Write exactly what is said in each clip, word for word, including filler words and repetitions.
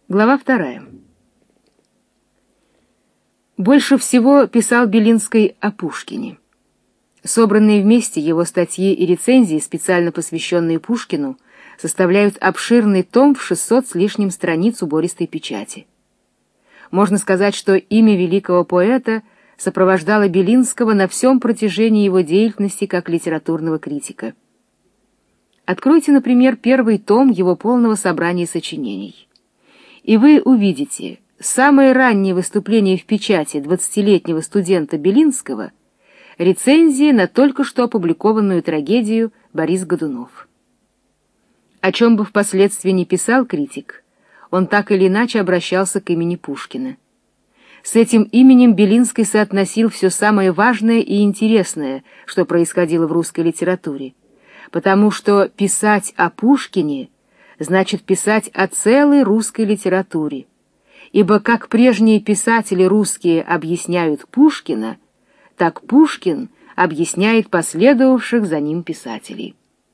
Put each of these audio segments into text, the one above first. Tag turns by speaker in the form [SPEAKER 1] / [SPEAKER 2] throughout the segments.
[SPEAKER 1] Глава вторая. Больше всего писал Белинский о Пушкине. Собранные вместе его статьи и рецензии, специально посвященные Пушкину, составляют обширный том в шестьсот с лишним страниц убористой печати. Можно сказать, что имя великого поэта сопровождало Белинского на всем протяжении его деятельности как литературного критика. Откройте, например, первый том его полного собрания сочинений. И вы увидите самое раннее выступление в печати двадцатилетнего студента Белинского — рецензия на только что опубликованную трагедию «Борис Годунов». О чем бы впоследствии ни писал критик, он так или иначе обращался к имени Пушкина. С этим именем Белинский соотносил все самое важное и интересное, что происходило в русской литературе, потому что писать о Пушкине значит писать о целой русской литературе, ибо как прежние писатели русские объясняют Пушкина, так Пушкин объясняет последовавших за ним писателей.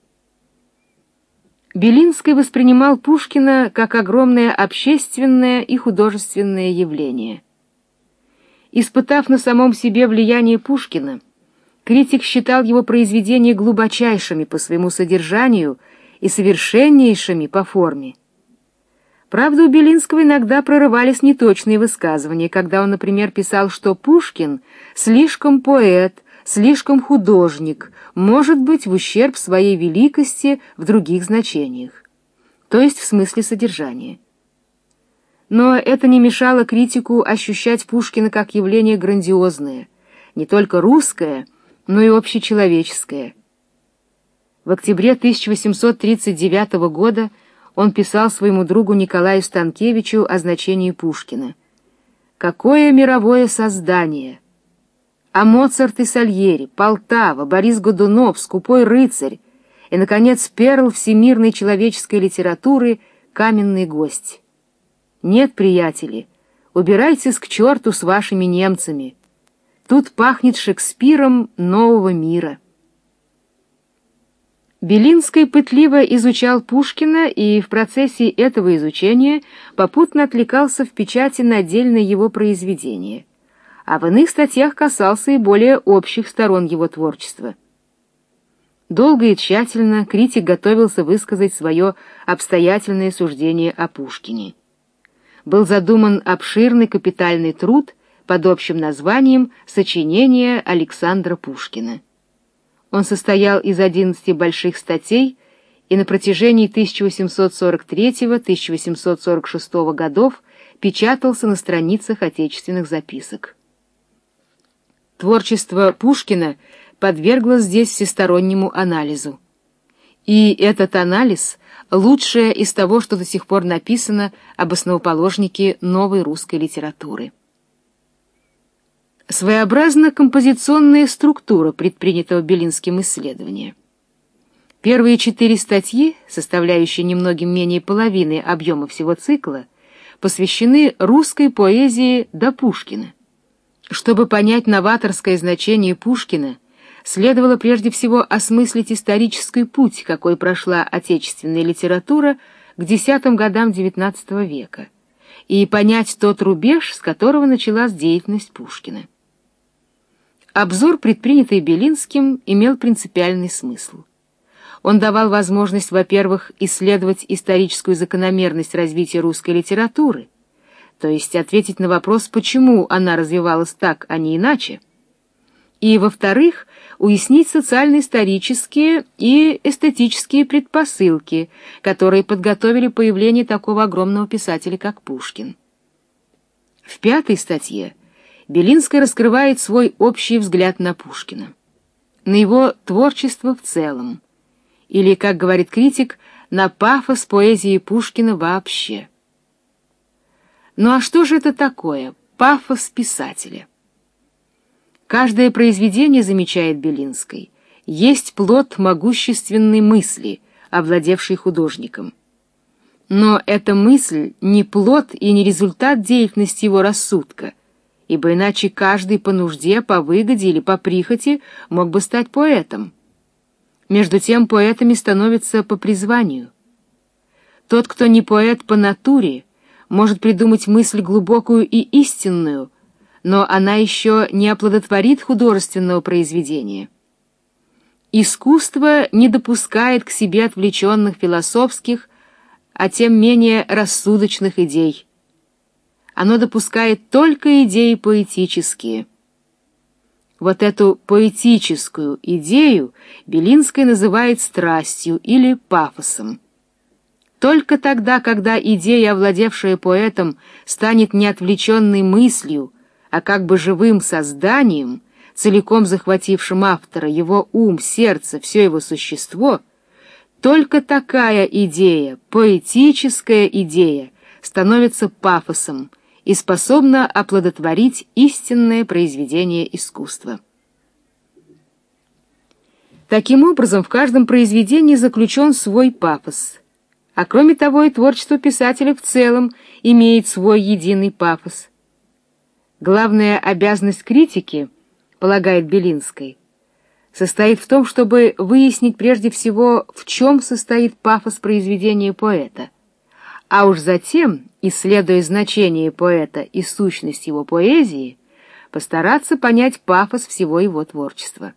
[SPEAKER 1] Белинский воспринимал Пушкина как огромное общественное и художественное явление. Испытав на самом себе влияние Пушкина, критик считал его произведения глубочайшими по своему содержанию и совершеннейшими по форме. Правда, у Белинского иногда прорывались неточные высказывания, когда он, например, писал, что Пушкин слишком поэт, слишком художник, может быть, в ущерб своей великости в других значениях, то есть в смысле содержания. Но это не мешало критику ощущать Пушкина как явление грандиозное, не только русское, но и общечеловеческое. В октябре тысяча восемьсот тридцать девятого года он писал своему другу Николаю Станкевичу о значении Пушкина. «Какое мировое создание! А Моцарт и Сальери, Полтава, Борис Годунов, Скупой рыцарь и, наконец, перл всемирной человеческой литературы — каменный гость. Нет, приятели, убирайтесь к черту с вашими немцами. Тут пахнет Шекспиром нового мира». Белинский пытливо изучал Пушкина и в процессе этого изучения попутно отвлекался в печати на отдельные его произведения, а в иных статьях касался и более общих сторон его творчества. Долго и тщательно критик готовился высказать свое обстоятельное суждение о Пушкине. Был задуман обширный капитальный труд под общим названием «Сочинение Александра Пушкина». Он состоял из одиннадцати больших статей и на протяжении тысяча восемьсот сорок третьего — тысяча восемьсот сорок шестого годов печатался на страницах отечественных записок. Творчество Пушкина подверглось здесь всестороннему анализу. И этот анализ — лучшее из того, что до сих пор написано об основоположнике новой русской литературы. Своеобразна композиционная структура предпринятого Белинским исследования. Первые четыре статьи, составляющие немногим менее половины объема всего цикла, посвящены русской поэзии до Пушкина. Чтобы понять новаторское значение Пушкина, следовало прежде всего осмыслить исторический путь, какой прошла отечественная литература к десятым годам девятнадцатого века, и понять тот рубеж, с которого началась деятельность Пушкина. Обзор, предпринятый Белинским, имел принципиальный смысл. Он давал возможность, во-первых, исследовать историческую закономерность развития русской литературы, то есть ответить на вопрос, почему она развивалась так, а не иначе, и, во-вторых, уяснить социально-исторические и эстетические предпосылки, которые подготовили появление такого огромного писателя, как Пушкин. В пятой статье Белинский раскрывает свой общий взгляд на Пушкина, на его творчество в целом, или, как говорит критик, на пафос поэзии Пушкина вообще. Ну а что же это такое пафос писателя? Каждое произведение, замечает Белинский, есть плод могущественной мысли, овладевшей художником. Но эта мысль не плод и не результат деятельности его рассудка, ибо иначе каждый по нужде, по выгоде или по прихоти мог бы стать поэтом. Между тем поэтами становятся по призванию. Тот, кто не поэт по натуре, может придумать мысль глубокую и истинную, но она еще не оплодотворит художественного произведения. Искусство не допускает к себе отвлеченных философских, а тем менее рассудочных идей. Оно допускает только идеи поэтические. Вот эту поэтическую идею Белинский называет страстью или пафосом. Только тогда, когда идея, овладевшая поэтом, станет не отвлеченной мыслью, а как бы живым созданием, целиком захватившим автора, его ум, сердце, все его существо, только такая идея, поэтическая идея, становится пафосом и способна оплодотворить истинное произведение искусства. Таким образом, в каждом произведении заключен свой пафос, а кроме того и творчество писателя в целом имеет свой единый пафос. Главная обязанность критики, полагает Белинский, состоит в том, чтобы выяснить прежде всего, в чем состоит пафос произведения поэта, а уж затем, исследуя значение поэта и сущность его поэзии, постараться понять пафос всего его творчества.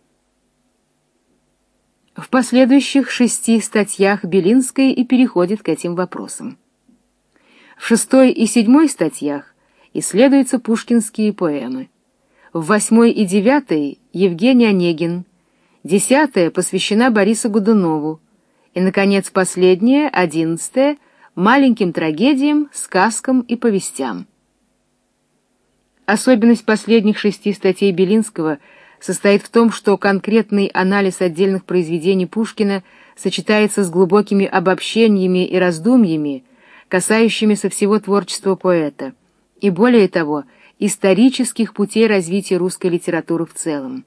[SPEAKER 1] В последующих шести статьях Белинский и переходит к этим вопросам. В шестой и седьмой статьях исследуются пушкинские поэмы. В восьмой и девятой — Евгений Онегин, десятая посвящена Борису Годунову, и, наконец, последняя, одиннадцатая, маленьким трагедиям, сказкам и повестям. Особенность последних шести статей Белинского состоит в том, что конкретный анализ отдельных произведений Пушкина сочетается с глубокими обобщениями и раздумьями, касающимися всего творчества поэта, и, более того, исторических путей развития русской литературы в целом.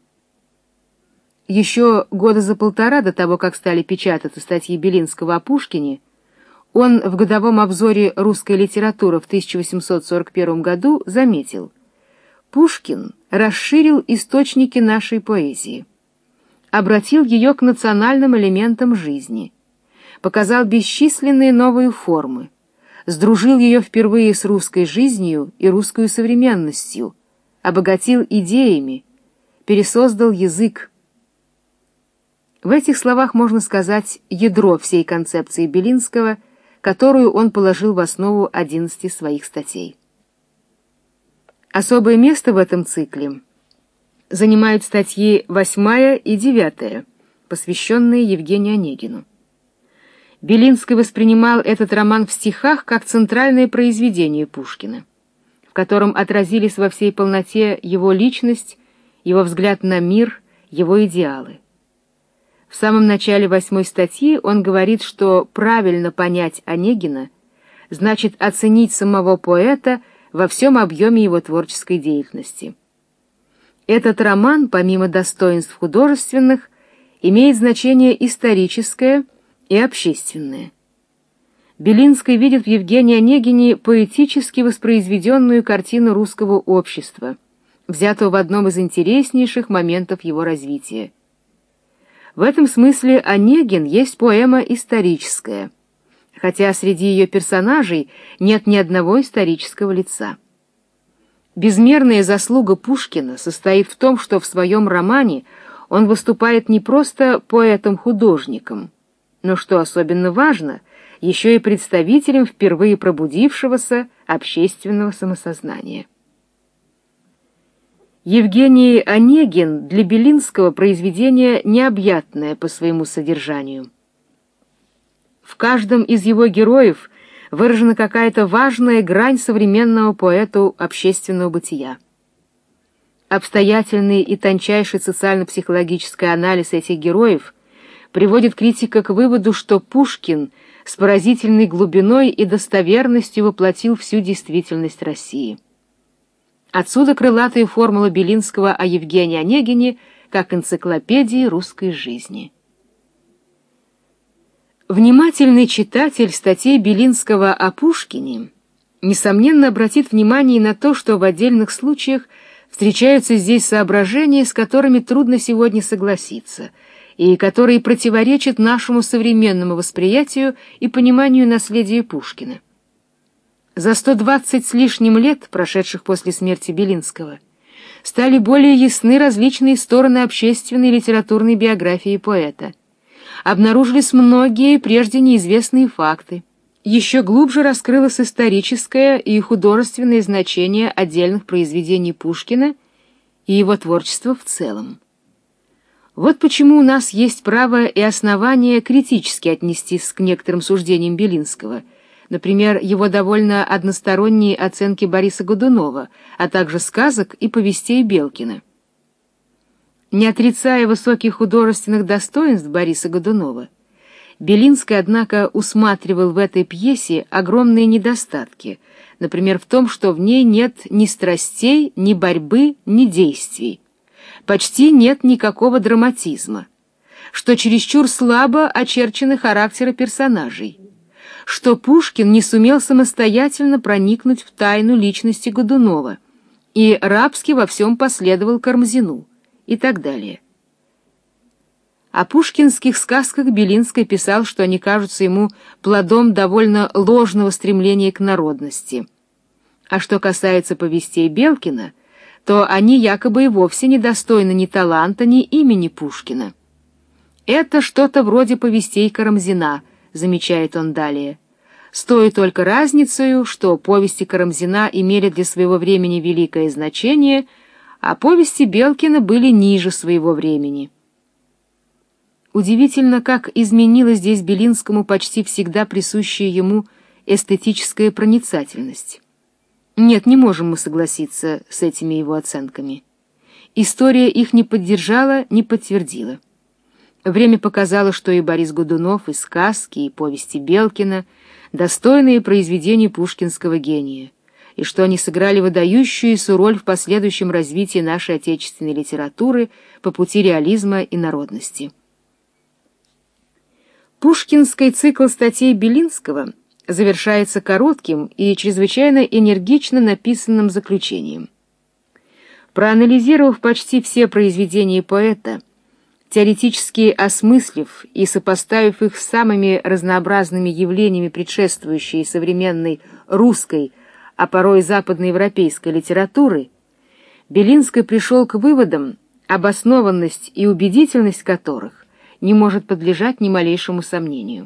[SPEAKER 1] Еще года за полтора до того, как стали печататься статьи Белинского о Пушкине, он в годовом обзоре русской литературы в тысяча восемьсот сорок первом году заметил: «Пушкин расширил источники нашей поэзии, обратил ее к национальным элементам жизни, показал бесчисленные новые формы, сдружил ее впервые с русской жизнью и русской современностью, обогатил идеями, пересоздал язык». В этих словах можно сказать ядро всей концепции Белинского, которую он положил в основу одиннадцати своих статей. Особое место в этом цикле занимают статьи восьмая и девятая, посвященные Евгению Онегину. Белинский воспринимал этот роман в стихах как центральное произведение Пушкина, в котором отразились во всей полноте его личность, его взгляд на мир, его идеалы. В самом начале восьмой статьи он говорит, что правильно понять Онегина значит оценить самого поэта во всем объеме его творческой деятельности. Этот роман, помимо достоинств художественных, имеет значение историческое и общественное. Белинский видит в Евгении Онегине поэтически воспроизведенную картину русского общества, взятого в одном из интереснейших моментов его развития. В этом смысле Онегин есть поэма историческая, хотя среди ее персонажей нет ни одного исторического лица. Безмерная заслуга Пушкина состоит в том, что в своем романе он выступает не просто поэтом-художником, но, что особенно важно, еще и представителем впервые пробудившегося общественного самосознания. Евгений Онегин для Белинского произведение необъятное по своему содержанию. В каждом из его героев выражена какая-то важная грань современного поэту общественного бытия. Обстоятельный и тончайший социально-психологический анализ этих героев приводит критика к выводу, что Пушкин с поразительной глубиной и достоверностью воплотил всю действительность России. Отсюда крылатая формула Белинского о Евгении Онегине как энциклопедии русской жизни. Внимательный читатель статей Белинского о Пушкине несомненно обратит внимание на то, что в отдельных случаях встречаются здесь соображения, с которыми трудно сегодня согласиться, и которые противоречат нашему современному восприятию и пониманию наследия Пушкина. За сто двадцать с лишним лет, прошедших после смерти Белинского, стали более ясны различные стороны общественной и литературной биографии поэта. Обнаружились многие прежде неизвестные факты. Еще глубже раскрылось историческое и художественное значение отдельных произведений Пушкина и его творчества в целом. Вот почему у нас есть право и основание критически отнестись к некоторым суждениям Белинского, например, его довольно односторонние оценки Бориса Годунова, а также сказок и повестей Белкина. Не отрицая высоких художественных достоинств Бориса Годунова, Белинский, однако, усматривал в этой пьесе огромные недостатки, например, в том, что в ней нет ни страстей, ни борьбы, ни действий. Почти нет никакого драматизма, что чересчур слабо очерчены характеры персонажей, что Пушкин не сумел самостоятельно проникнуть в тайну личности Годунова и рабски во всем последовал Кармзину и так далее. О пушкинских сказках Белинский писал, что они кажутся ему плодом довольно ложного стремления к народности. А что касается повестей Белкина, то они якобы и вовсе недостойны ни таланта, ни имени Пушкина. «Это что-то вроде повестей Карамзина», — замечает он далее, «с той только разницей, что повести Карамзина имели для своего времени великое значение, а повести Белкина были ниже своего времени». Удивительно, как изменилась здесь Белинскому почти всегда присущая ему эстетическая проницательность. Нет, не можем мы согласиться с этими его оценками. История их не поддержала, не подтвердила. Время показало, что и Борис Годунов, и сказки, и повести Белкина — достойные произведения пушкинского гения, и что они сыграли выдающуюся роль в последующем развитии нашей отечественной литературы по пути реализма и народности. Пушкинский цикл статей Белинского завершается коротким и чрезвычайно энергично написанным заключением. Проанализировав почти все произведения поэта, теоретически осмыслив и сопоставив их с самыми разнообразными явлениями предшествующей современной русской, а порой западноевропейской литературы, Белинский пришел к выводам, обоснованность и убедительность которых не может подлежать ни малейшему сомнению.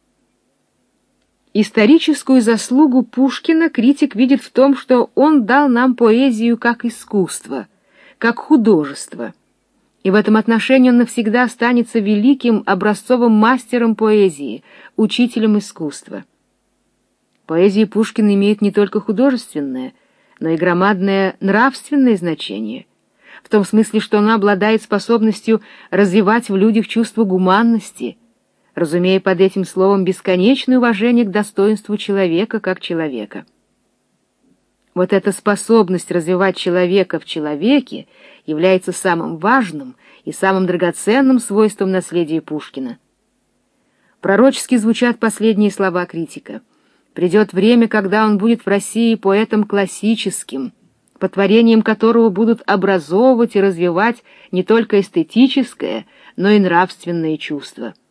[SPEAKER 1] Историческую заслугу Пушкина критик видит в том, что он дал нам поэзию как искусство, как художество, и в этом отношении он навсегда останется великим образцовым мастером поэзии, учителем искусства. Поэзия Пушкина имеет не только художественное, но и громадное нравственное значение, в том смысле, что она обладает способностью развивать в людях чувство гуманности, разумея под этим словом бесконечное уважение к достоинству человека как человека. Вот эта способность развивать человека в человеке является самым важным и самым драгоценным свойством наследия Пушкина. Пророчески звучат последние слова критика. Придет время, когда он будет в России поэтом классическим, по творениям которого будут образовывать и развивать не только эстетическое, но и нравственные чувства.